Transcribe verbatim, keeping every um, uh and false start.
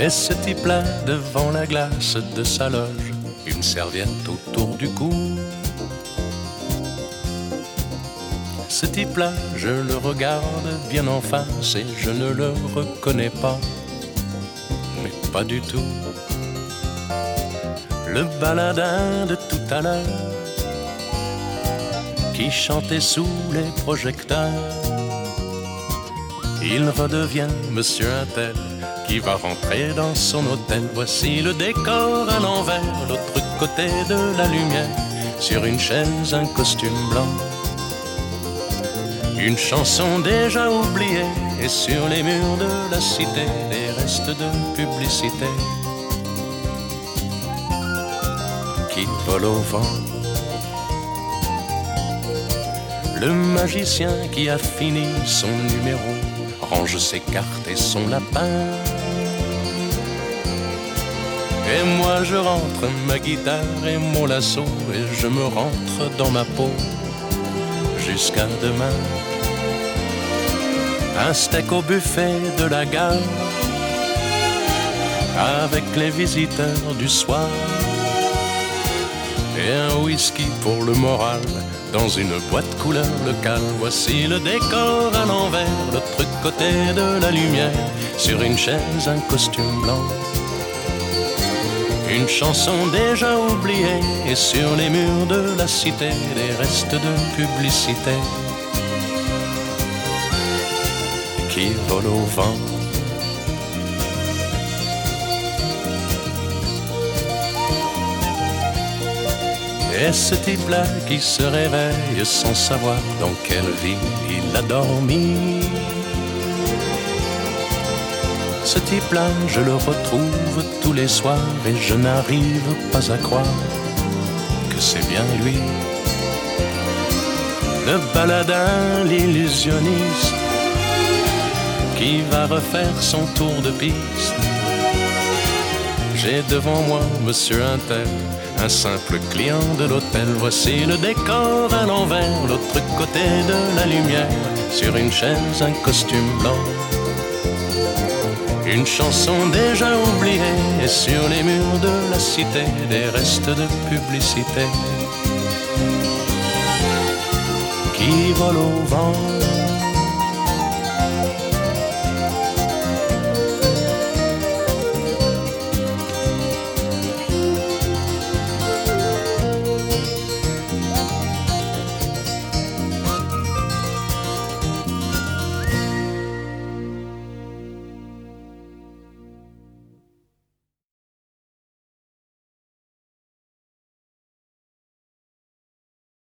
Et ce type-là, devant la glace de sa loge, une serviette autour du cou. Ce type-là, je le regarde bien en face et je ne le reconnais pas, mais pas du tout. Le baladin de tout à l'heure, qui chantait sous les projecteurs, il redevient Monsieur Untel, qui va rentrer dans son hôtel. Voici le décor à l'envers, l'autre côté de la lumière, sur une chaise, un costume blanc. Une chanson déjà oubliée, et sur les murs de la cité, des restes de publicité qui volent au vent. Le magicien qui a fini son numéro range ses cartes et son lapin. Et moi je rentre ma guitare et mon lasso, et je me rentre dans ma peau jusqu'à demain. Un steak au buffet de la gare, avec les visiteurs du soir, et un whisky pour le moral, dans une boîte couleur locale. Voici le décor à l'envers, l'autre côté de la lumière, sur une chaise, un costume blanc. Une chanson déjà oubliée, et sur les murs de la cité, des restes de publicité qui volent au vent. Et ce type-là qui se réveille sans savoir dans quelle vie il a dormi. Ce type-là, je le retrouve tous les soirs, et je n'arrive pas à croire que c'est bien lui. Le baladin, l'illusionniste, qui va refaire son tour de piste. J'ai devant moi Monsieur Untel, un simple client de l'hôtel. Voici le décor à l'envers, l'autre côté de la lumière, sur une chaise, un costume blanc. Une chanson déjà oubliée, et sur les murs de la cité, des restes de publicité qui volent au vent.